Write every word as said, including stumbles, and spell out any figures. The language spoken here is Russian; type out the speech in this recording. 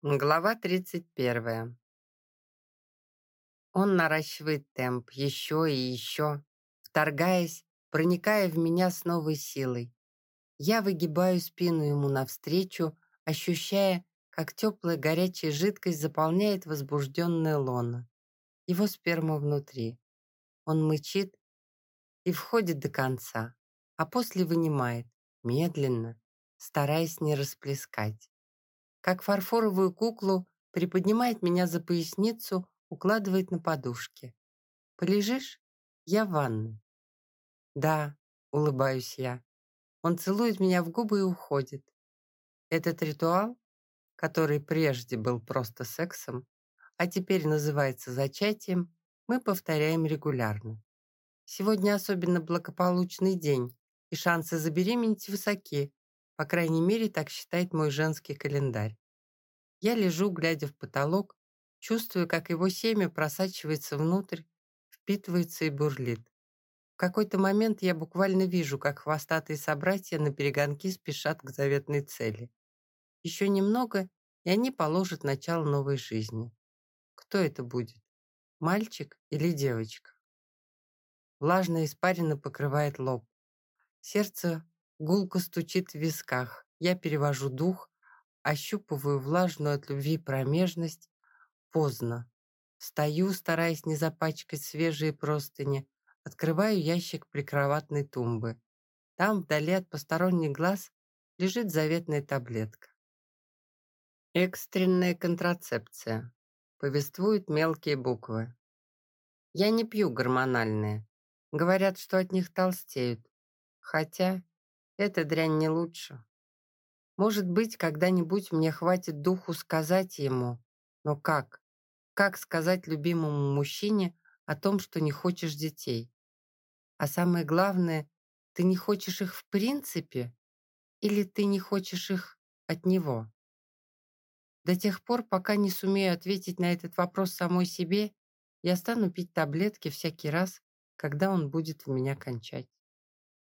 Глава тридцать первая. Он наращивает темп еще и еще, вторгаясь, проникая в меня с новой силой. Я выгибаю спину ему навстречу, ощущая, как теплая горячая жидкость заполняет возбужденное лоно. Его сперма внутри. Он мычит и входит до конца, а после вынимает, медленно, стараясь не расплескать. Как фарфоровую куклу, приподнимает меня за поясницу, укладывает на подушке. «Полежишь? Я в ванной». «Да», — улыбаюсь я. Он целует меня в губы и уходит. Этот ритуал, который прежде был просто сексом, а теперь называется зачатием, мы повторяем регулярно. Сегодня особенно благополучный день, и шансы забеременеть высоки, по крайней мере, так считает мой женский календарь. Я лежу, глядя в потолок, чувствую, как его семя просачивается внутрь, впитывается и бурлит. В какой-то момент я буквально вижу, как хвостатые собратья наперегонки спешат к заветной цели. Еще немного, и они положат начало новой жизни. Кто это будет? Мальчик или девочка? Влажная испарина покрывает лоб. Сердце гулко стучит в висках. Я перевожу дух, ощупываю влажную от любви промежность. Поздно. Встаю, стараясь не запачкать свежие простыни. Открываю ящик прикроватной тумбы. Там, вдали от посторонних глаз, лежит заветная таблетка. Экстренная контрацепция. Повествуют мелкие буквы. Я не пью гормональные. Говорят, что от них толстеют. Хотя эта дрянь не лучше. Может быть, когда-нибудь мне хватит духу сказать ему. Но как? Как сказать любимому мужчине о том, что не хочешь детей? А самое главное, ты не хочешь их в принципе или ты не хочешь их от него? До тех пор, пока не сумею ответить на этот вопрос самой себе, я стану пить таблетки всякий раз, когда он будет в меня кончать.